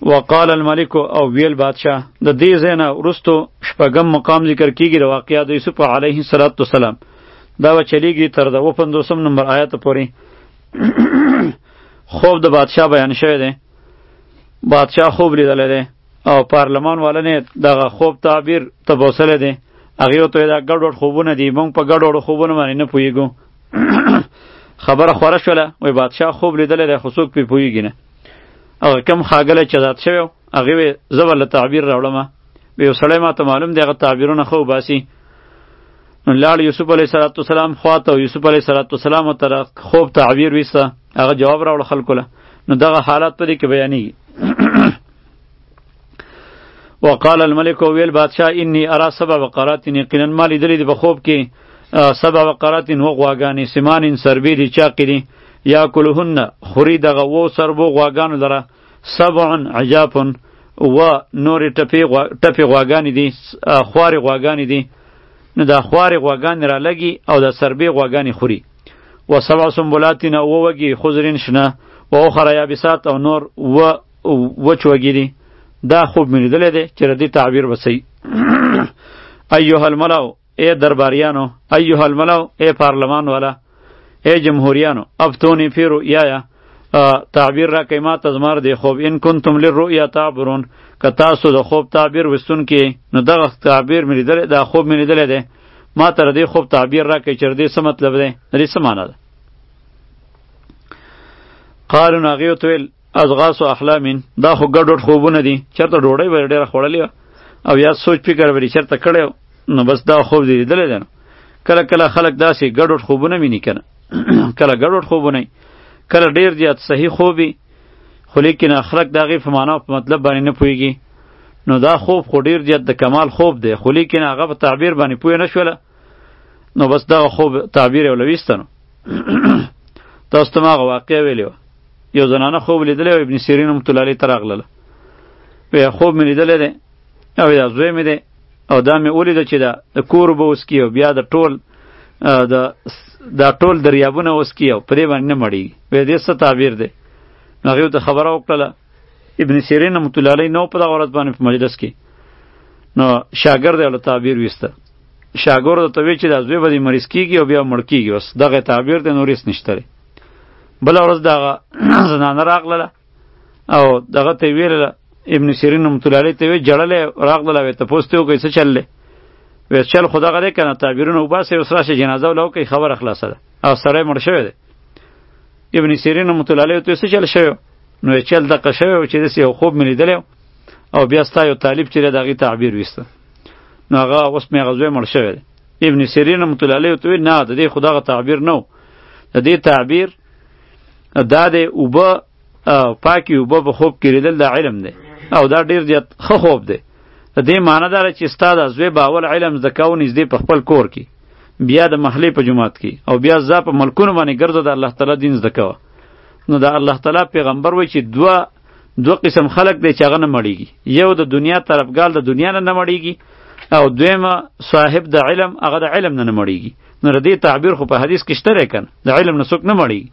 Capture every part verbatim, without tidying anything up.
وقال الملک او ویل بادشاه. د دې زینا ورستو شپږم مقام ذکر کیږي د واقعیا د یوسف علیه السلام. دا و چلیږي تر د پنځوسم نمبر آیت پورې. خوب د بادشاه بیان شوی دی. بادشاه خوب لیدلی دی او پارلمان والا نه دغه خوب تعبیر تبوسله دی. هغه ته دا ګډوډ خوبونه دي، مونږ په ګډوډ خوبونه باندې نه پوهیږو. خبره خوره شوله، وای بادشاه خوب لیدلی دی خو څوک پې پوهیږي نه. هغه کم خاګلی چې ذات شوی و هغې وی زه به له تعبیر راوړمه. وی یو سړی ما ته معلوم دی هغه تعبیرونه ښه وباسي. نو لاړ یوسف علیه السلام خواته او یوسف علیه السلام ته خوب تعبیر ویسته. هغه جواب راوړه خلکو له. نو دغه حالات په دې کې بیانېږي. وقال الملک ویل بادشاه انی ارا سبع بقرات، یقینا ما لیدلي دي په خوب کې سبع بقرات و غواګانې سمان سربې دي چاقې دي یاکلهن خوري دغه و سربو غواګانو لره سبع عجاف و نورې ټپې غواګانې دي خوارې غواګانې دي. نو دا خوارې غواګانې را لګي او د سربې غواګانې خوري. و سبع سنبلات و وږي خضرین شنه و اخرى یابسات او نور و وچ وږي دي. دا خوب مې لیدلی دی چې ردی تعبیر بسی. ایها الملو ای درباریانو، ایها الملو ای پارلمان والا، ای جمهوریانو، افتونی فی رؤیایا تعبیر را که ما تزمار دی خوب. ان کنتم للرؤیا تعبرون، که تاسو د خوب تعبیر وستون کې نو دغه تعبیر مې لیدلی دا خوب مې لیدلی دی. ما ته ردی خوب تعبیر را که چې ردی څه مطلب دی، ردی څه معنی ده. قالو نو هغې ورته ویل اضغاث احلامین، دا خو ګډوډ خوبونه دي. چېرته ډوډۍ به ډېره خوړلې وه او یا سوچ فکر به یې چېرته کړی و، نو بس دا خوب دې لیدلی دی. نو کله کله خلک داسې ګډوډ خوبونه ویني که نه، کله ګډوډ خوبونه وي، کله ډېر زیات صحیح خوب وي، خو لیکن خلک د هغې په معنا او په مطلب باندې نه پوهېږي. نو دا خوب خو ډېر زیات د کمال خوب دی، خو لیکن هغه په تعبیر باندې پوه نه شوله. نو بس دغه خوب تعبیر یې ورله ویسته. نو تاسو ته ما هغه واقعه ویلې وه. یو زنانه خوب لیدلی و، ابن سیرین رحمت الله علیه ته راغلله. وی خوب مې لیدلی دی او دا زوی مې دی او دا مې ولیده چې دا د کور اوبه وڅکي او بیا د ټول د دا ټول دریابونه وڅکي او په دې باندې نه مړېږي. وی دې څه تعبیر دی؟ نو هغې ورته خبره وکړله. ابن سیرین رحمت الله علیه نه و په دغه ورځ باندې په مجلس کې. نو شاګرد یې ورله تعبیر ویسته. شاګرد ورته وی چې دا زوی به دې مریض کېږي او بیا مړ کېږي، بس دغه تعبیر دی، نور هېڅ نشته دی. بله ورځ دغه زنانه راغلله او دغه ته یې ویلله، ابن سیرین رحمت الله علیه ته یې وی جړلی راغلله. وی تپوس ته یې وکړئ څه چل دی؟ وی چل خو دغه دی که نه، تعبیرونه وباسئ اوس راشئ جنازه وله وکړئ، خبره خلاصه ده. او سړی مړ شوی دی. ابن سیرین رحمت الله علیه ورته څه چل شوی؟ نو یې چل دقه شوی و چې داسې یو خوب مې لیدلی او بیا ستا یو طالب چې دی د هغې تعبیر ویسته. نو هغه اوس مې هغه زوی مړ شوی دی. ابن سیرین رحمت الله علیه ورته ویل نه، د دې خو دغه تعبیر نه و، د دې تعبیر دا دی اوبه پاکې اوبه په خوب کې لیدل دا علم دی او دا ډېر زیات ښه خوب دی. د دې معنی دا ده چې ستا دا زوی به اول علم زده کوه نږدې په خپل کور کې، بیا د محلې په جومات کې، او بیا ځه په ملکونو باندې ګرځه د الله تعالی دین زده کوه. نو د الله تعالی پیغمبر وایي چې دوه دوه قسم خلک دی چې هغه نه مړېږي. یو د دنیا طرفګال د دنیا نه نه مړېږي، او دویمه صاحب د علم هغه د علم نه نه مړېږي. نو د دې تعبیر خو په حدیث کې شته دی که نه، د علم نه څوک نه مړېږي.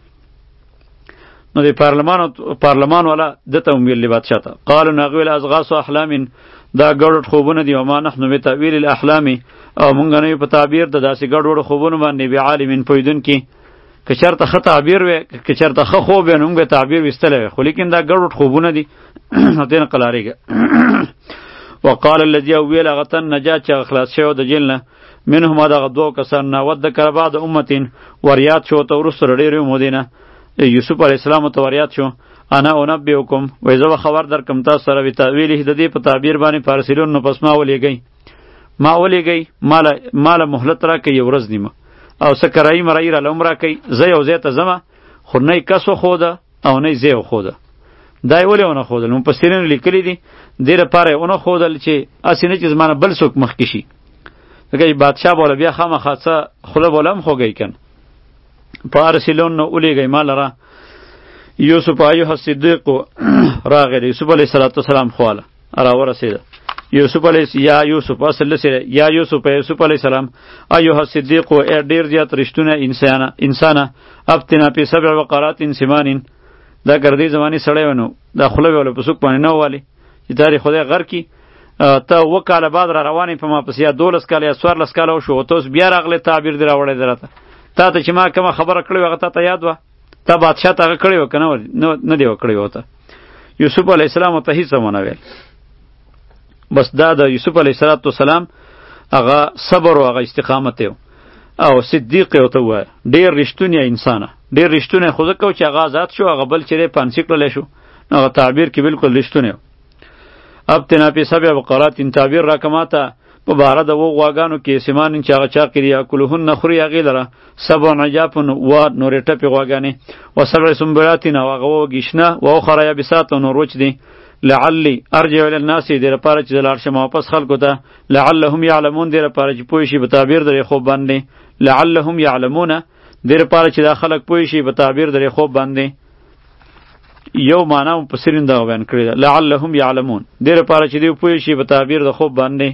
نو د پارلمان پارلمان والا دته ویل بادشاه ته. قالو نو هغې ویل اضغاث احلام، دا ګډوډ خوبونه دي. وما نحن بتأویل الاحلام، او مونږ نه یو په تعبیر د داسې ګډوډو خوبونو باندې بعالمین پوهېدونکي. که چېرته ښه تعبیر وی، که چېرته ښه خوب وی نو مونږ به تعبیر ویستلی وی، خو لیکن دا ګډوډ خوبونه دي. نو دې نه قلاریږه. وقال الذي ویل هغه تن نجات چې هغه خلاص شوی د جیل نه، منهما دغه دوو کسان نه ودکر بعد امتین وریاد شو ته وروسته له ډېرې مودې نه یوسف علیه السلام ته وریاد شو. انا انبئکم، وایي زه به خبر درکړم تاسو سره بتأویله، د دې په تعبیر باندې فارسلون. نو پس ما ولیږئ ما ولیږئ ماله ماله مهلت راکئ یو ورځ نیمه، او څه کرایي مرایي راله هم راکئ. زه یو ځای ته ځمه، خو نه یې کس وښوده او نه یې ځای وښوده. دا یې ولې ونه ښودل؟ مفسرینو لیکلي دي دې لپاره یې ونه ښودل چې هسې نه چې زما نه بل څوک مخکې شي، ځکه چې بادشاه به بیا خامخا څه خوله به هم خوږئ که نه. فارسلون نو ولیږئ ما لره یوسف ایها الصدیق راغی د یوسف علیه السلام خواله راورسېده. یوسف علیه یا یوسف اصل لسره یا یوسف یوسف علیه السلام ایها الصدیق ډېر زیات رښتونه انسانه انسانه افتنا فی سبع بقرات سمان دا ګردې زماني سړی ونو دا خوله به ولې په څوک باندې نه ووالي چې دا دې خدای غر کي ته اووه کاله بعد را روانې په ما پسې یا دولس کاله یا څوارلس کاله وشو ته اوس بیا راغلی تعبیر دې راوړی دی راته تا ته چې ما کومه خبره کړې وه هغه تا ته یاد وه تا بادشاه ته هغه کړې وه که نه نه دې وه کړې وه ته یوسف علیه السلام ته هېڅ ونه ویل بس دا د یوسف علیه السلام هغه صبر او هغه استقامت یو او صدیق یې ورته ووایه ډېر رښتونی انسانه ډېر رښتونی خو ځکه و چې هغه آزاد شو هغه بل چې دی پانسي کړلی شو نو هغه تعبیر کې بالکل رښتونی و ابتنا فی سبع بقرات تعبیر راکه ماته په باره د اوو غواګانو کې سمان چې هغه چاقې دي یاکلهن خوري هغې لره سبع عجافن و نورې ټپې غواګانې و سبع سنبلات او هغه وږي شنه و اخرى یابسات او نور وچ دي لعلی ارجع الی الناس دې لپاره چې لاړ شم واپس خلکو ته لعلهم یعلمون دې لپاره چې پوه شي په تعبیر درې خوب باندې لعلهم یعلمون دې لپاره چې دا خلک پوه شي په تعبیر درې خوب باندې یو معنا مفسرین دا بیان کړی ده لعلهم یعلمون دې لپاره چې دوی پوه شي په تعبیر د خوب باندې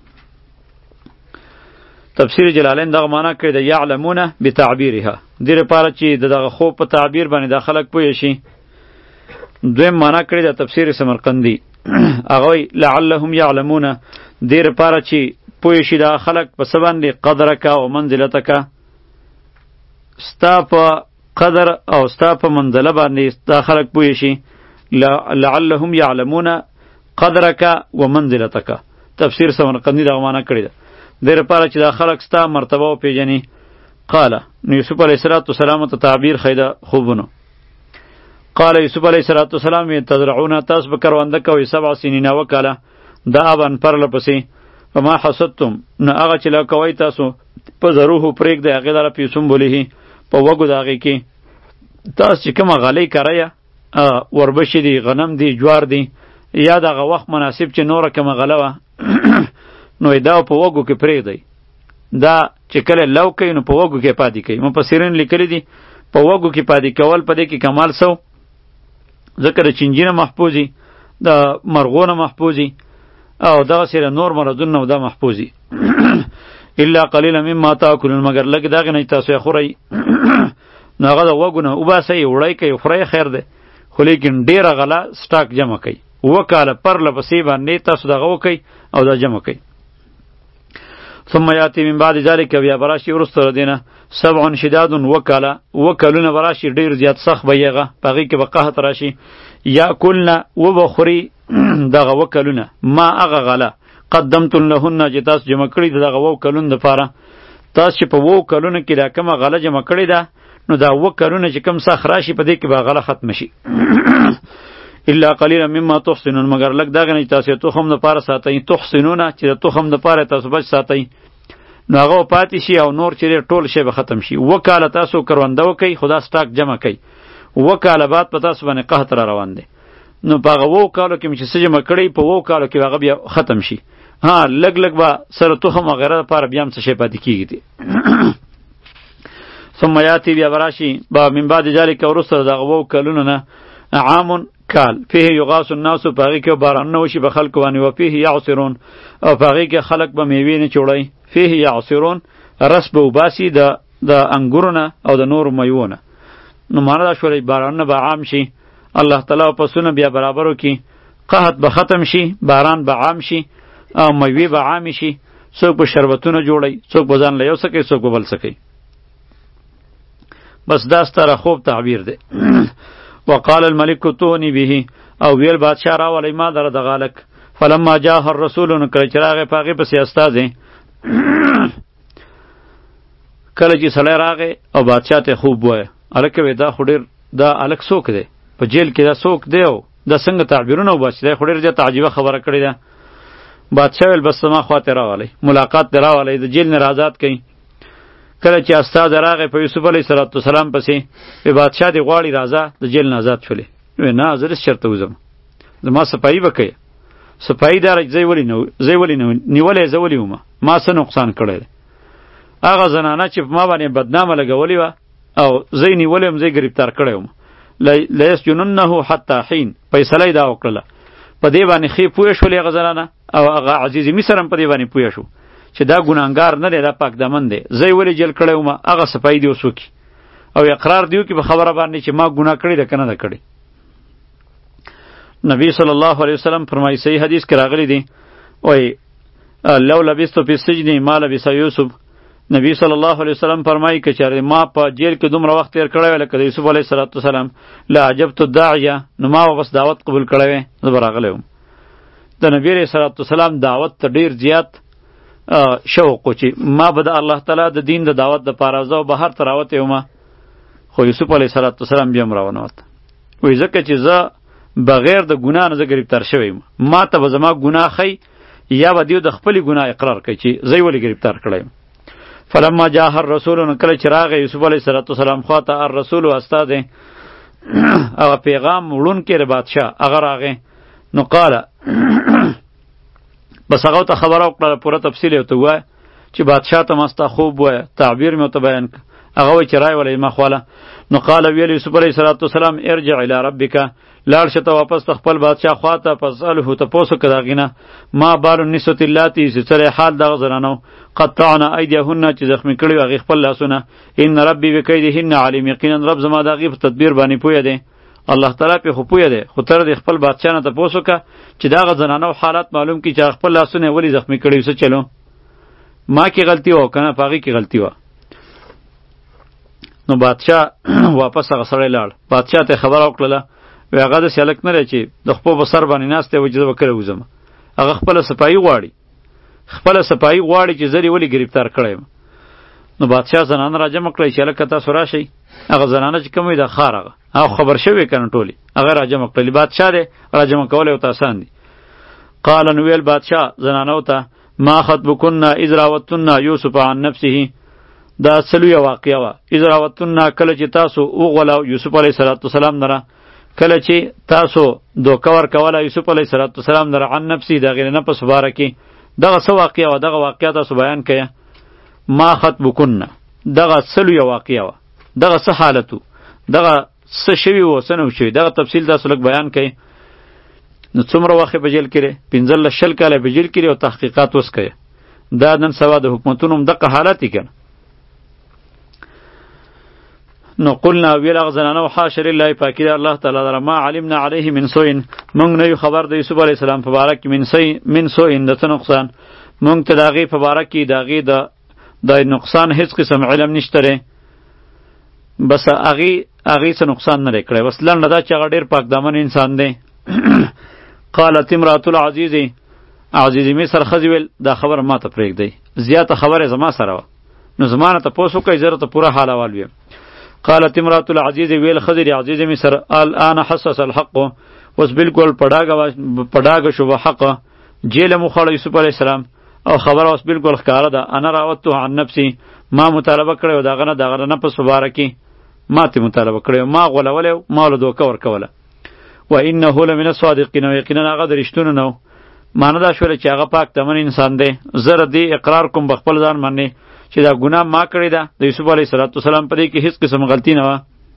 تفسیر جلالین دغه معنا کړی ده یعلمون بتعبیرها دې لپاره چې دغه خوب په تعبیر باندې دا خلک پوه شي دویم معنا کړی ده تفسیر سمرقندی هغه لعلهم یعلمون دې لپاره چې پوه شي دا خلک په څه باندې قدرک او منزلتک ستا په قدر او ستا په منزله باندې دا خلک پوه شي لعلهم یعلمون قدرک و منزلتک تفسیر سمرقندی دغه معنا کړی ده دې لپاره چې دا خلک ستا مرتبه وپېژني قال نو یوسف علیه السلام ته تعبیر خیده خوبونو قال یوسف علیه السلام تزرعون تاسو به کرونده کوئ سبع سنین وکاله دا ابن پرله پسې فما حصدتم نو هغه چې لا کوئ تاسو په ضروح پرېږدئ هغې لره فی سنبله په وږو د هغې کې تاسو چې کومه غلۍ کرئ وربشې دي غنم دي جوار دي یا دغه وخت مناسب چې نوره کومه غله وه نو دا په وږو کې پرېږدئ دا چې کله لو کوي نو په وږو کې پاتې کوي مفسرین لیکلي دي په وږو کې پاتې کول په دې کې کمال سو ځکه د چینجي نه محفوظي د مرغو نه محفوظي او دغسې د نور مرضونو نه دا محفوظي الا قلیلا مما تاکلون مگر لږ د هغې نه چې تاسو یې خورئ نو هغه د وږو نه وباسئ وړی کوئ خورئ خیر دی خو لیکن ډېره غله سټاک جمع کوئ اووه کاله پرله پسې باندې تاسو دغه وکئ او دا جمع کوئ ثم یاتی من بعد ذلک بیا براشي وروسته له دې نه سبع شداد وکاله اووه کلونه به راشي ډېر زیات سخت به یې هغه په هغې کې به قحط راشي یاکلنه وبه خوري دغه اووه کلونه ما هغه غله قدمتم لهن چې تاسو جمع کړي د دغه اووه کلونو دپاره تاسو چې په اووه کلونو کې دا کومه غله جمع کړې ده نو دا اووه کلونه چې کوم سخت راشي په دې کې به غله ختمه شي الا قلیلا مما تحسنون مگر لږ دغه نه چې تاسو یې تخم دپاره ساتئ تحسنونه چې د تخم دپاره تاسو بچ ساتئ نو هغه پاتې شي او نور چې ټول شی به ختم شي اووه کاله تاسو کرونده وکئ خو دا سټاک جمع کوئ اووه کاله بعد په تاسو باندې قحط را روان دی نو په هغه اووه کالو کې مې چې څه جمع کړی په اووه کالو کې به هغه بیا ختم شي ها لږ لږ به سره تخم وغیره دپاره بیا هم څه شی پاتې کېږي دی ثم یاتی بیا به راشي به من بعد ذلک وروسته د هغه اووه کلونو نه عام کال فيه یغاث الناس په هغې کې بارانونه وشي به خلکو باندې و فيه یعصرون او په هغې کې خلک به میوې نه چوړی فيه یعصرون رس به وباسي د د انګورو نه او د نورو میوو نه نو معنا دا شولی بارانونه به عام شي الله تعالی پسونه بیا برابر وکړي قحط به ختم شي باران به عام شي او میوې به عامې شي څوک به شربتونه جوړی څوک به ځان له یو څه کوي څوک به بل څه کوي بس دا ستاره خوب تعبیر دی وقال الملك ائتوني به او ویل بادشاه راولئ ما دره دغه هلک فلما جاءه الرسول نو کله چې راغی په هغې پسې استازی کله چې سړی راغی او بادشاه ته خوب ووایه هلکه وی دا خو ډېر دا هلک څوک دی په جیل کې دا څوک دی او دا څنګه تعبیرونه وباسي دا خو ډېر زیاته عجیبه خبره کړې ده بادشاه ویل بس زما خواته راولئ ملاقات دې راولئ د جیل نه آزاد کئ کله چې استاد راغی په یوسف علیه السلام پسې وی بادشاه دې غواړي راځه د جیل نه آزاد شولې وی نه زه هېڅ چېرته وځم زما صفایي به کوې صفایي داره چې زه یې ولې نه زه یې ولې نه نیولی زه ولې ومه ما څه نقصان کړی دی هغه زنانه چې په ما باندې بدنامه لګولې وه او زه یې نیولی وم زه یې ګرفتار کړی وم لیسجننه حتی حین فیصله یې دا وکړله په دې باندې ښې پوه شولې هغه زنانه او هغه عزیز مصر هم په دې باندې پوه شو چې دا ګناهګار نه دی دا پاک دمن دی زه یې ولې جیل کړی وم هغه صفایي دې اوس وکړي او اقرار دې وکړي په خبره باندې چې ما ګناه کړې ده که نه ده کړې نبی صلی الله علیه وسلم فرمایي صحیح حدیث کې راغلی دی وای لو لبستو فی السجن ما لبس یوسف. نبی صلی الله علیه وسلم فرمایي که چېرې ما په جیل کې دومره وخت تیر کړی وی لکه د یوسف علیه السلام لعجبت الداعیه، نو ما به بس دعوت قبول کړی وی، زه به راغلی وم. د نبی علیه السلام دعوت ته ډېر زیات شوق و چې ما به د الله تعالی د دین د دعوت دپاره زه بهر ته راوتی وم، خو یوسف علیه السلام بیا هم راونه وته. وایي ځکه چې زه بغیر د ګناه نه زه ګرفتار شوی یم، ما ته به زما ګناه ښی یا به دیو د خپلې ګناه اقرار کوي چې زه یې ولې ګرفتار کړی یم. فلما جاء الرسول، نو کله چې راغی یوسف علیه السلام خواته الرسول استاد هغه پیغام وړونکی د بادشاه هغه راغی، نو قاله بس هغه ته خبره وکړه پوره تفصیل یې ورته ووایه چې بادشاه ته ما ستا خوب ووایه، تعبیر مې ورته بیان کړه. هغه وایي چې رای ولی ما خواله. نو قاله ویل یوسف علیه السلام ارجع الی ربک، لاړ شه ته واپس ته خپل بادشاه خواته، فاسأله تپوس وکړه د هغې نه ما بال النسوة اللاتي چې څه حال دغه زنانو قطعنا ایدیهن چې زخمي کړي وي هغې خپل لاسونه، ان ربي بکیدهن علیم، یقینا رب زما د هغې په تدبیر باندې پوهه دی. الله تعالی پې خو پوهه دی، خو ته د خپل بادشاه نه تپوس وکړه چې دغه زنانو حالات معلوم کړي چې خپل لاسونه یې ولې زخمي کړي څه چلو، ما کې غلطي وه که نه په هغې کې غلطي وه. نو بادشاه واپس هغه سړی لاړ، بادشاه ته خبره وکړله، وی هغه داسې هلک نه دی چې د خپل په سر باندې ناست دی وایي چې زه به کله وځم، هغه خپله صفایي غواړي، خپله صفایي غواړي چې زه یې ولې ګرفتار کړی یم. نو بادشاه زنانه راجمع کړی چې هلکه تاسو راشئ. هغه زنانه چې کوم وي د ښار هغه هغه خبر شوی که نه ټولې هغه راجمع کړلې، بادشاه دی راجمع کول یې ورته اسان دي. قال نو ویل بادشاه زنانو ته ما خطبکن اذ راوتن یوسف عن نفسه، دا څلویه واقعه وه. اذ راوتن کله چې تاسو وغولاو یوسف علیه السلام نره، کله چې تاسو دوکه ورکوله یوسف علیه السلام نره عن نفسه د هغې د نفس په باره کې، دغه څه واقعه وه، دغه واقعه تاسو بیان کړئ. ما خطبکن دغه څلویه واقعه وه، دغه څه حالت و، دغه څه شوي و څه نه شوي، دغه تفصیل تاسو لږ بیان کړئ. نو څومره وخت یې په جیل کې دی؟ پنځلس شل کاله په جیل کې دی او تحقیقات اوس کوي. دا نن سبا د حکومتونو هم دغه حالت دی که نه. نو قلنا ویل هغه زنانو حاشا لله پاکي د الله تعالی لره ما علمنا علیه من سوء، موږ نه یو خبر د یوسف علیه السلام په باره کې من سوء من سوء د څه نقصان، موږ ته د هغې په باره کې د هغې د د نقصان هیڅ قسم علم نشته دی، بس هغې هغې څه نقصان نه دی کړی، بس لنډه دا چې هغه ډېر پاک دامن انسان دی. قالت امرأة العزیز، عزیز مصر ښځې ویل دا خبره ما ته پرېږدئ، زیاته خبره زما سره وه، نو زما نه تپوس وکړئ زه راته پوره حال احوال ویم. قالت امرأة العزیز ویل ښځې د عزیز مصر الآن حسس الحق، اوس بالکل په ډاګه شو به حق، جیل مو خوړه یوسف علیه السلام او خبره اوس بالکل ښکاره ده. انا راودته عن نفسي، ما مطالبه کړی و د هغه نه د هغه د نفس په باره کې، ما ترې مطالبه کړی ما غولولی و، ما له دوکه ورکوله. و انه لمن الصادقین، و یقینا هغه د رښتونو نه و. معنه دا شوله چې هغه پاک دمن انسان دی. زه د دې اقرار کوم په خپل ځان باندې چې دا ګناه ما کړې ده، د یوسف علیه السلام په دې کې هیڅ قسم غلطي نه وه.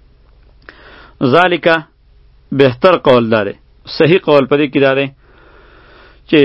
ذالک بهتر قول دا دی، صحیح قول په دې کې دا دی چې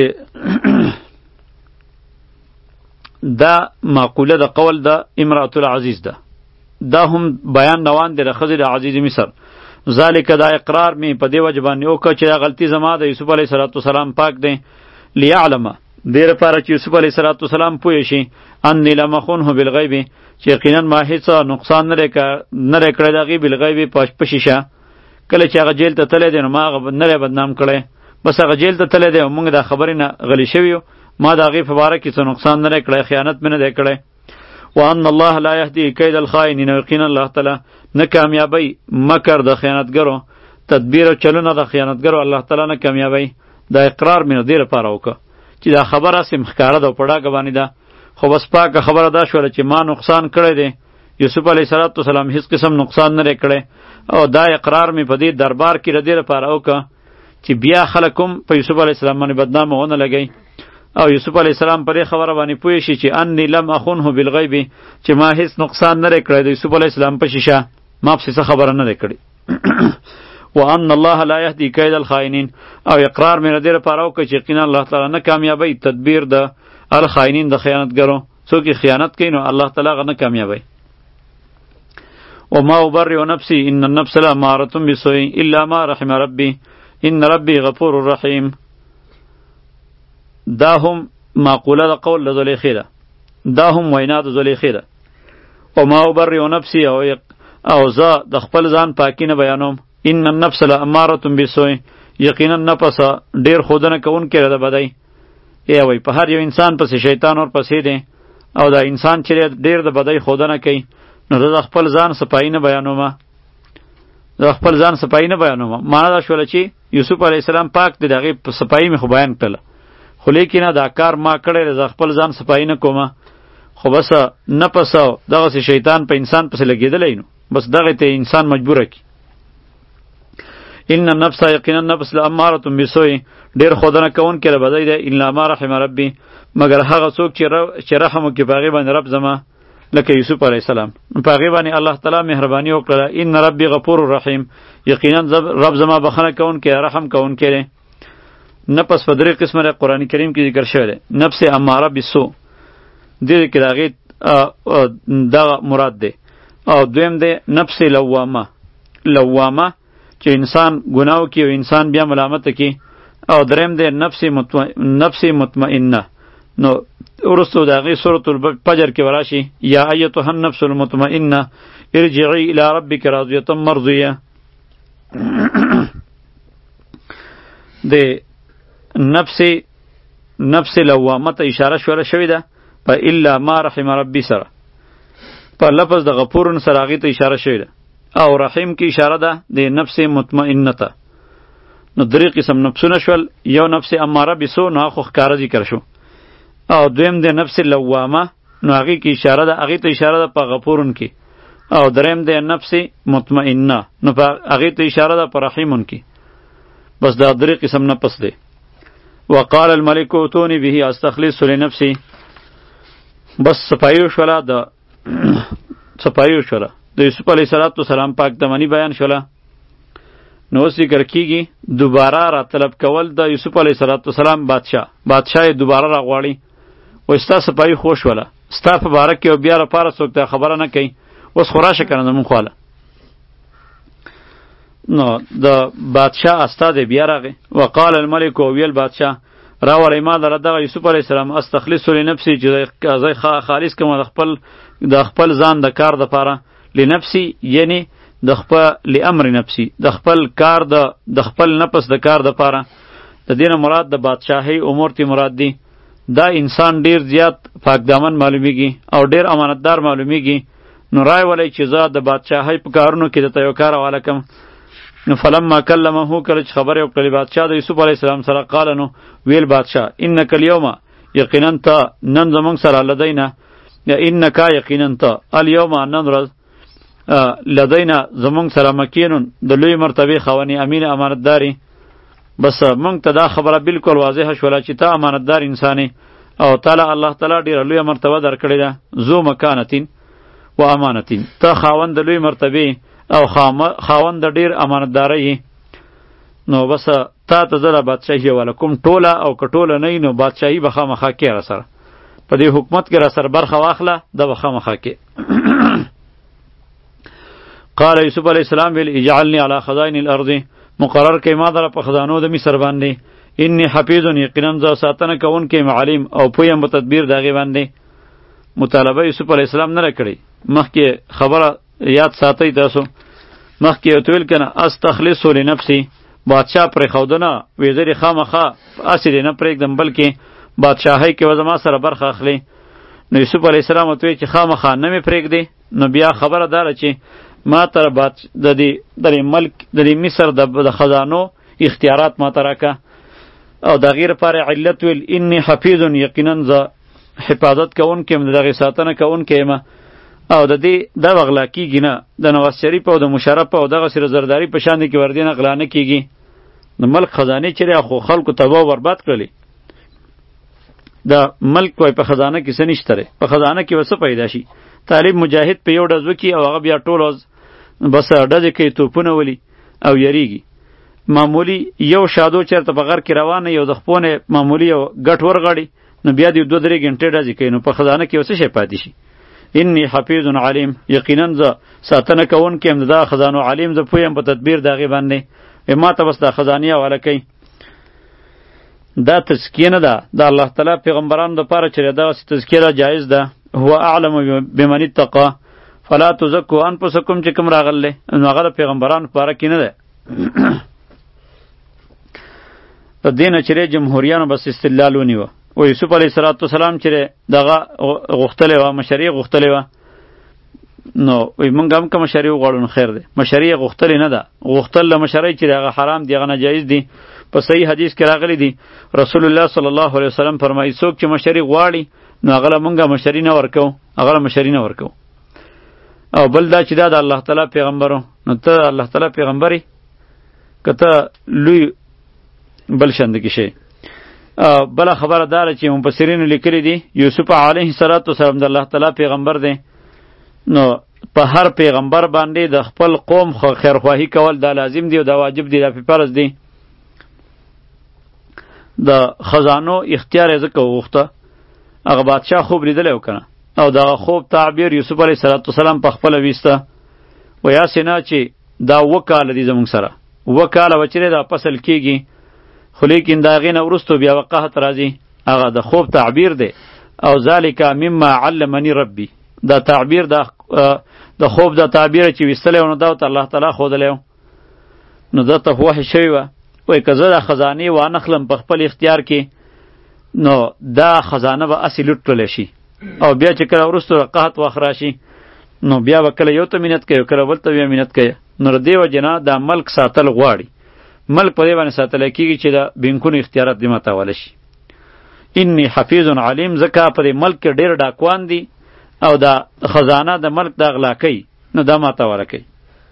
دا معقوله د قول د امرأة العزیز ده، دا هم بیان روان دی د ښځې د عزیز مصر. ذالک دا اقرار می په دې وجه باندې وکړه چې دا غلطي زما د یوسف علیه السلام پاک دی. لیعلمه دې لپاره چې یوسف علیه السلام پوه شي انی لم اخنه بالغیب، چې یقینا ما هیڅ نقصان نه دی کړی د هغې بالغیب په شیشه. کله چې هغه جیل ته تللی دی نو ما هغه نه دی بدنام کړی، بس هغه جیل ته تللی دی او موږ دا خبرې نه غلی شوي یو، ما د هغې په باره کې څه نقصان نه دی کړی، خیانت مې نه دی کړی. وان الله لا یهدي کید الخائنین، یقینا الله تعالی نه کامیابی مکر د خیانتګرو، تدبیر او چلونه د خیانتګرو الله تعالی نه کامیابی. دا اقرار مې دې لپاره وکړه چې دا خبره سم ښکاره ده او په ډاګه باندې ده، خو بس پاکه خبره دا شوله چې ما نقصان کړی دی، یوسف علیه السلام هیڅ قسم نقصان نه دی کړی. او دا اقرار مې په دې دربار کې د دې لپاره وکړه چې بیا خلک هم په یوسف علیه السلام باندې بدنامه ونه لګوي او یوسف علیه السلام په دې خبره باندې پوه شي چې انی لم اخنه بالغیب، چې ما هیڅ نقصان نه دی کړی د یوسف علیه السلام په شیشه، ما پسې څه خبره نه دی کړې. وان الله لا یهدي کید الخائنین، او اقرار مې د دې لپاره وکړه چې یقینا الله تعالی نه کامیابی تدبیر د الخائنین د خیانتګرو، څوک یې خیانت کوي نو الله تعالی هغه نه کامیابی. وما ابرئ نفسي ان النفس لاماره بالسوء الا ما رحم ربي، ان ربی غفور رحیم. دا هم معقوله د قول د زلیخې ده، دا هم وینا د زلیخې ده. او ما ابرئ نفسی او او زه د خپل ځان پاکی نه بیانوم. ان النفس لاماره بالسوء، یقینا نفس ډیر خودنه کوونکی ده د بدی. ای وای په هر یو انسان پسې شیطان ور پسې دی، او دا انسان چې ډیر د بدی خودنه کوي، نو زه د خپل ځان صفائی نه بیانوم، زه خپل ځان صفائی نه بیانوم. معنا دا شوله چې یوسف علیه السلام پاک دی، دغه صفائی مې خو بیان کړله، خو لیکنه دا کار ما کړی، زه خپل ځان صفائی نه کومه. خو بس نه پسو دغسې شیطان په انسان پسې لګېدلی، نو بس دغه ته انسان مجبوره کی. ان النفس یقینا نفس لاماره بالسوء، ډیر خودنه کوونکی له بدی دی. الا ما رحم ربی، مگر هغه څوک چې رحم وکړي په هغې باندې رب زما، لکه یوسف علیه السلام، په هغې باندې الله تعالی مهرباني وکړله. ان ربی غفور رحیم، یقینا رب زما بخښنه کوونکی رحم کوونکی دی. نفس په درې قسمه د قرآن کریم کې ذکر شوی دی. نفس اماره بالسوء دې کې د هغې دغه مراد دی. او دویم دی نفس لوامه، لوامه چې انسان ګناه وکړي او انسان بیا ملامته کړي. او دریم دی نفس مطمئن، نفس مطمئنه. نو ورستو د هغې سورة الفجر کې وراشي یا ایتها النفس المطمئنه ارجعی الی ربک راضیة مرضیه. د نفس نفس لوامه ته اشاره شوله شوې ده په الا ما رحم ربی سره، په لفظ د غفورن سره هغې ته اشاره شوې ده. او رحیم کې اشاره ده د نفس مطمئنه ته. نو درې قسم نفسونه شول، یو نفس اماره بسو، نو هغه ښکاره ذکر شو. او دویم د نفس لوامه، نو هغې کې اشاره ده، هغې ته اشاره ده په غفورن کې. او دریم د نفس مطمئنه، نو په هغې ته اشاره ده په رحیمون کې. بس دا درې قسم نفس دی. وقال الملك اتوني به استخلص لنفسي، بس صفایو شوله د صفایو شوله د یوسف علیه السلام پاک دمنی بیان شوله. نو اوس ذکر کیږي دوباره را طلب کول د یوسف علیه السلام بادشاه بادشاه دوباره را غواړي. و ستا صفایي خو شوله، ستا په باره کې او بیا لپاره څوک ته خبره نه کوي، اوس خو راشه کنه زمونږ خواله. نو د بادشاه استاد بیا راغی. وقال الملك، ویل بادشاه راوړی ما لره دغه یوسف علیه السلام استخلص لنفسي، چې زه خالص کوم د خپل د خپل ځان د کار دپاره. لنفسي یعنی د خپل لامر نفسي، د خپل کار د د خپل نفس د کار دپاره. د دې نه مراد د بادشاهۍ امور تی مراد دي. دا انسان ډیر زیات پاکدامن معلومیږي او ډیر امانتدار معلومیږي. نو رای ولی چې زه د بادشاهۍ په کارونو کې درته یو کار حواله کړم. نو فلما کلمه، کله چې خبرې وکړلې بادشاه د یوسف علیه السلام سره، قال، نو ویل بادشاه انک الیوم، یقینا ته نن زمونږ سره لدینا، یا انک یقینا ته الیوم نن ورځ لدینا زمونږ سره مکینون د لوی مرتبې خاونی امین امانتداري. بس مونږ ته دا خبره بالکل واضحه شوله چې ته امانتدار انسانې، او تعالی الله تعالی ډیره لویه مرتبه درکړې ده. ذو مکانتین و امانتین، ته خاوند د لوی مرتبې او خاوند د ډیر امانتدارۍ. نو بس تا ته زه بادشاهي حواله کوم، ټوله او که ټوله نه وي نو بادشاهي به خامخا کې را سره، په دې حکومت کې را سره برخه واخله، دا به خامخا کې. قال یوسف علیه السلام ویل اجعلنی علی خزائن الارض، مقرر کړئ ما دره په خزانو د مصر باندې. انی حفیظ، یقینا زه ساتنه کوونکی یم، علیم او پوه یم په تدبیر د هغې باندې. مطالبه یوسف علیه السلام نه کړی، مخکې خبره یاد ساتئ تاسو، مخکې ورته ویل که نه استخلص لنفسي، بادشاه پرېښودنه وی زه دې خامخا هسې دې نه پرېږدم، بلکې بادشاهۍ کې به زما سره برخه اخلي. نو یوسف علیه السلام ورته ویل چې خامخا نه مې پرېږدې، نو بیا خبره داره چې ما ته د دې د دې ملک د دې مصر د خزانو اختیارات ما ته راکه. او د هغې لپاره علت ویل انی حفیظ، یقینا زه حفاظت کوونکی یم، د دغې ساتنه کوونکی یم. او د دې دا غلا کیږي نه، د نواز شریف او د مشرف او دغه سره زرداری په شان دي کې وردینه غلا نه کیږي. د ملک خزانه چیرې خو خلکو تباہ و برباد کړلې. د ملک وای په خزانه کې څه نشته، په خزانه کې وسه پیدا شي. طالب مجاهد په یو ډز وکي او هغه بیا ټول بس ډزې کوي، توپونه ولي او یریږي. معمولی یو شادو چېرته په غر کې روانه یو د خپونه معمولی یو ګټ ورغړي، نو بیا دې دوه درې غنټې ډزې کوي، نو په خزانه کې وسه شي پاتې شي. انی حفیظ علیم، یقینا زه ساتنه کوونکی یم د خزانو، علیم زه پوه یم په تدبیر د هغې باندې. ما ته بس دا خزانه حواله کوي. دا تزکیه نه ده د الله تعالی پیغمبرانو دپاره چې دغسې تزکیه جایز ده. هو اعلم بمن اتقى فلا تزکوا انفسکم چې کوم راغلی نو هغه د پیغمبرانو په باره کې نه ده. د دې نه چې جمهوریانو بس استدلال ونیوه و یوسف علیه السلام چې دغه غوښتلی وه مشري غوښتلی وه نو وی مونږ هم که مشري وغواړو نو خیر دی. مشري یې غوښتلې نه ده. غوښتل له مشرۍ چې هغه حرام دی هغه ناجایز دی. په صحیح حدیث کې راغلی دی رسول الله صلی الله علیه وسلم فرمایي څوک چې مشري غواړي نو هغه له مونږ مشري نه ورکو هغه له مشري نه ورکو. او بل دا چې دا د الله تعالی پیغمبرو نو ته الله تعالی پیغمبري که ته لوی بل شند کې شي. بله خبره داره چې مفسرینو لیکلی دي یوسف علیه السلام د الله تعالی پیغمبر دی نو په هر پیغمبر باندې د خپل قوم خیرخواهی کول دا لازم دی او دا واجب دی دا پې فرض دی. د خزانو اختیار یې ځکه وغوښته هغه بادشاه خوب لیدلی و که نه او دغه خوب تعبیر یوسف علیه السلام په خپله ویسته و یاسې نه چې دا اووه کاله دي زموږ سره اووه کاله به چې دا فصل کېږي خو لیکن د هغې نه وروستو بیا به قحط راځي هغه د خوب تعبیر دی. او ذلک مما علمني ربي دا تعبیر د خوب دا تعبیر چې ویستلی و نو دا ورته الله تعالی ښودلی و نو ده ته وحی شوې وه وایي که زه دا خزانې وانخلم په خپل اختیار کې نو دا خزانه به هسې لوټ کړلی شي او بیا چې کله وروستو قحط وخت راشي نو بیا به کله یو ته مینت کوي کله بل ته بیا مینت کوي. نو د دې وجې نه دا ملک ساتل غواړي. ملک په دې باندې ساتلی کېږي چې د بینکونو اختیارات دې ماتولی شي. انی حفیظ علیم ځکه په دې ملک کې ډېر ډاکوان دي او دا خزانه د ملک د اغلا کوي نو دا ماتوله کوي.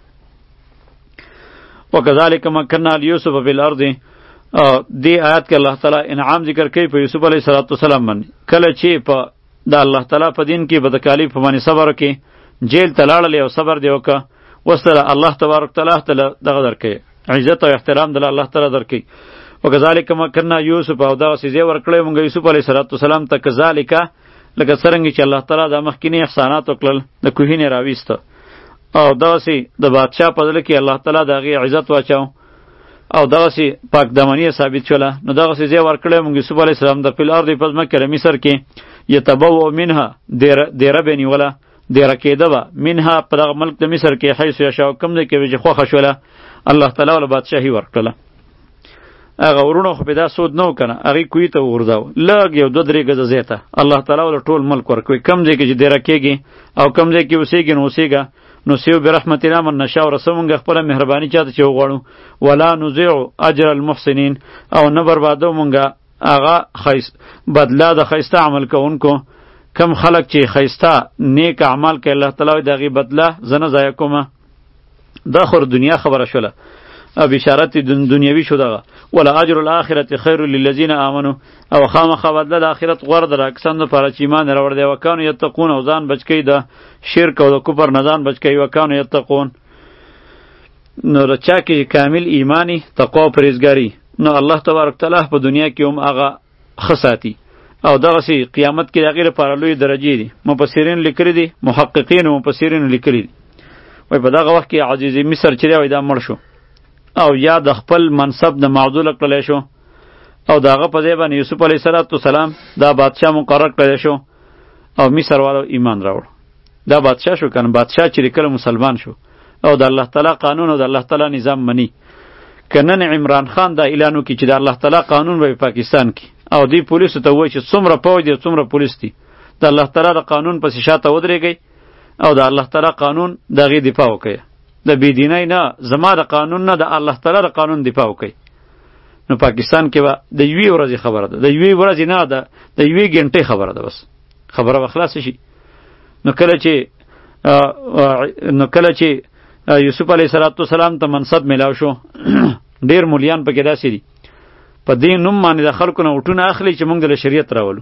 وکذلک مکننا لیوسف فی الارض دې آیات کې الله تعالی انعام ذکر کوي په یوسف علیه السلام باندې کله چې په د الله تعالی په دین کې بدکالی په باندې صبر وکړي جیل ته لاړلی او صبر دې وکړه وسره الله تبارک تعالی ته دغه درکوي عزت او احترام د الله تعالی درکوي. وکذلک مکننا یوسف او دغسې ځای ورکړی مونږ یوسف علیه السلام ته کذالک لکه څرنګه چې الله تعالی د مخکینی احسانات وکړل د کوهین یې راویسته او دغسې د بادشاه په زړه کې الله تعالی د هغې عزت واچاو او دغسې پاک دامني ثابت شوله نو دغسې ځای ورکړی مونږ یوسف علیه السلام د فی الارض په ځمکه د مصر کې یتبوأ منها دیره به یې نیوله دیره کېده به منها په دغه ملک د مصر کې حیث یشاء کوم ځای کې چې خوښه شوله الله تعالی له بادشاهي ورکړله. هغه ورونه خو به دا سود نه و که نه هغې کوهي ته وغورځاوه لږ یو دوه درې ګزه ځای ته الله تعالی له ټول ملک ورکوي کوم ځای کې چې دیره کېږي او کوم ځای کې اوسېږي نو اوسېږه نصیب برحمتنا من نشاء رسو مونږ خپله مهرباني چاته چې وغواړو ولا نضیع اجر المحسنین او نه بربادو مونږ هغه بدله د ښایسته عمل کوونکو کم خلق چې ښایسته نیک اعمال کوي الله تعالی د هغې بدله زه نه ضایع کومه. دا خو دنیا خبره شوله بشارت دنیوي شو دغه ولا اجر الاخرة خیر للذین آمنوا او خامخا بدله د آخرت غوره ده کسانو دپاره چې ایمان یې راوړی دی وکانو یتقون او ځان بچ کوي د شرک او د کفر نه ځان بچ کوي وکانو یتقون. نو د چا کې کامل ایمانی تقوا او پرهیزګاري نو الله تبارک تعالی په دنیا کې هم هغه ښه ساتي او دغسې قیامت کې د هغې لپاره لوی درجې دي. مفسرین لیکلي دي محققین او مفسرین لیکلي دي وایي په دغه وخت کې عزیز مصر چې دی وایي دا مړ شو او یا د خپل منصب د معدوله کړلی شو او د هغه په ځای باندې یوسف علیه السلام دا بادشاه مقرر کړلی شو او مصر والو ایمان راوړ. دا بادشاه شو کنه بادشاه چې کله مسلمان شو او د الله تعالی قانون او د الله تعالی نظام مني. که نن عمران خان دا اعلان وکړي چې د الله تعالی قانون به پاکستان کې او دی پولیسو ته وایي چې څومره پوځ دی څومره پولیس دی د الله تعالی د قانون پسې شاته ودرېږئ او د الله تعالی قانون د هغې دفاع وکړئ د بېدینۍ نه زما د قانون نه د الله تعالی د قانون دفاع وکړئ نو پاکستان کې به د یوې ورځې خبره ده د یوې ورځې نه ده د یوې ګنټې خبره ده بس خبره به خلاصه شي. نو کله چې نو کله چې یوسف علیه السلام ته منصب میلاو شو ډېر مولیان پکې داسې دي په دې نوم باندې د خلکو نه وټونه اخلي چې موږ د شریعت راولو.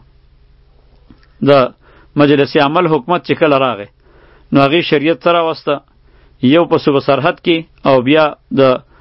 د مجلس عمل حکومت چې کله راغی نو هغې شریعت سره واسطه یو په صوبه سرحد کې او بیا د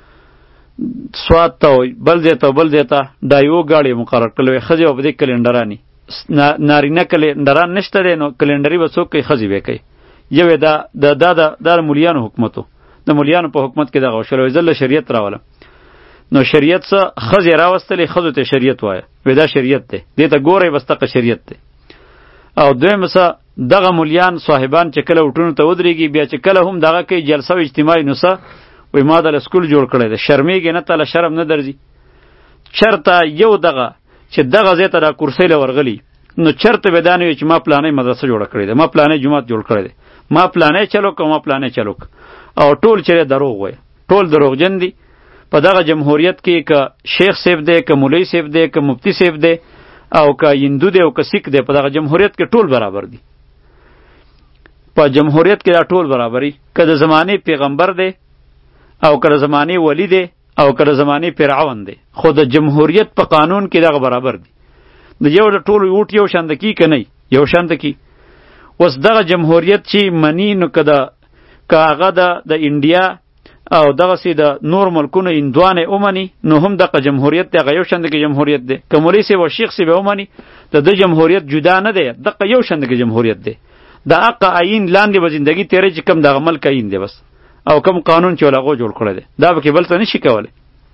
سوات ته بل ځای ته بل ځای ته دا یو ګاډی مقرر کړل وی ښځې به په دې کلنډراني نارینه کلنډران نشته دی نو کلنډري به څوک کوي ښځې به کوي یو یې دا د دا د مولیانو حکومت و د مولیانو په حکومت کې دغه وشول وایي زه له شریعت راولم نو شریعت څه ښځې راوستلې، ښځو ته شریعت وایه، وایي دا شریعت دی، دې ته ګورئ بس دغه شریعت دی. او دویم څه دغه مولیان صاحبان چې کله وټونو ته ودرېږي بیا چې کله هم دغه کوي جلسه و اجتماعي نو څه وایي ما دله سکول جوړ کړی دی، شرمېږي نه تاله شرم نه درځي. چرته یو دغه چې دغه ځای ته دا کرسۍ له ورغلي نو چرته به دا نه وي چې ما پلانۍ مدرسه جوړه کړې ده، ما پلانۍ جومات جوړ کړی دی، ما پلانۍ چلو که ما پلانۍ چلو که. او ټول چې دروغ وایي، ټول دروغجن دي. په دغه جمهوریت کې که شیخ صاحب دی، که مولوی صاحب دی، که مفتی صاحب دی، او که هندو دی او که سیک دی، په دغه جمهوریت کې ټول برابر دي. په جمهوریت کې دا ټول برابري، که د زمانې پیغمبر دی او که د زمانې ولی دی او که د زمانې فرعون دی، خو د جمهوریت په قانون کې دغه برابر دي. د یو د ټولو اوټ یو شان کی که نه یو شان کی. اوس دغه جمهوریت چې منی نو که د که هغه د انډیا او دغسې د نور ملکونو هندوانې ومني نو هم دغه جمهوریت دی، هغه یو شان کې جمهوریت دی. که مولوي صاحب او شیخ صاحب ومني د ده جمهوریت جدا نه دی، دغه یو شان کې جمهوریت دی. د هغه آیین لاندې به زندګي تېری چې کوم دغه ملک آیین دی بس، او کوم قانون چې هغه جوړ کړی دی دا به کې بل څه نشي کولی.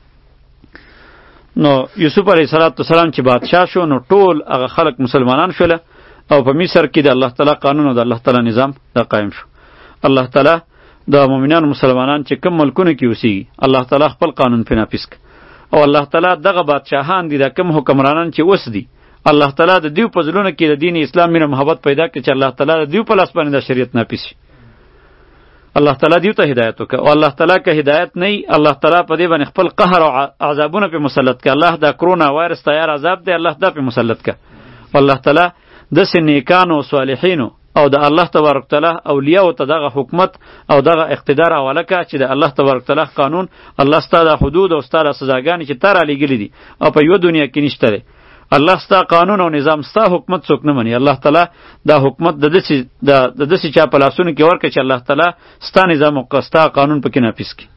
نو یوسف علیه السلام چې بادشاه شو نو ټول هغه خلک مسلمانان شوله، او په مصر کې د الله تعالی قانون او د الله تعالی نظام دا قایم شو. الله تعالی د مؤمنانو مسلمانان چې کوم ملکونو کې اوسېږي الله تعالی خپل قانون پې نافظ کړ. او الله تعالی دغه بادشاهان دي دا کوم حکمرانان چې اوس دي الله تعالی د دیو په زړونو کې د دین اسلام مینه محبت پیدا کړي چې الله تعالی د دیو په لاس باندې د شریعت نافظ شي. الله تعالی دیو ته هدایت وکړه، او الله تعالی که هدایت نه وي الله تعالی په دې باندې خپل قهر او عذابونه پې مسلط کړه. الله دا کرونا وایرس تیار عذاب دی، الله دا پې مسلط کړه. الله تعالی داسې نیکانو صالحینو او د الله تبارک تعالی اولیاء ته دغه حکومت او دغه اقتدار حواله کړه چې د الله تبارک تعالی قانون الله ستا د حدود او ستا د سزاګانې چې تا رالیږلي دي او په یوه دنیا کې نشته دی. الله ستا قانون او نظام ستا حکومت څوک نه مني. الله تعالی دا حکومت د داسې د داسې چا په لاسونو کې ورکړه چې الله تعالی ستا نظام او ستا قانون پکې نافظ کړي.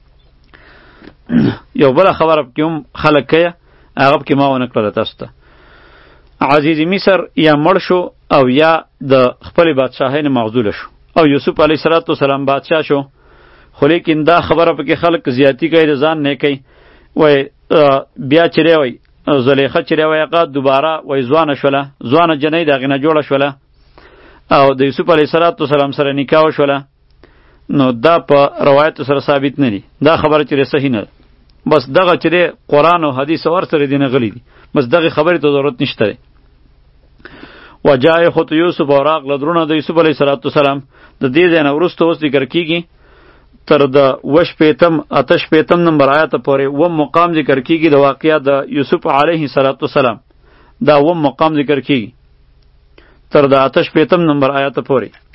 یو بله خبره پکې هم خلک کوي هغه پکې ما ونه کړله تاسو ته. عزیز مصر یا مړ شو او یا د خپل بادشاهۍ نه معزوله شو او یوسف علیه السلام بادشاه شو، خو لیکن دا خبره پکې خلک زیاتی کوي د ځان نه کوي. وای بیا چې دی وای زلیخه چې دی وای هغه دوباره وای ځوانه شوله، ځوانه جنۍ د هغې نه جوړه شوله او د یوسف علیه السلام سره نکاح وشوله. نو دا په روایتو سره ثابت نه دي، دا خبره چې صحیح نه ده. بس دغه چې دی قرآن او حدیث ور سره دی نغلی دي، بس دغه خبرې ته ضرورت نشته دی. وجای خود یوسف او راغله درونه د یوسف علیه السلام د دې ځای نه وروسته اوس ذکر کیږي تر د وش پیتم اتش پیتم نمبر آیات پورې و مقام ذکر کیږي د واقعیا د یوسف علیه السلام دا و مقام ذکر کیږي تر د اتش پیتم نمبر آیات پورې.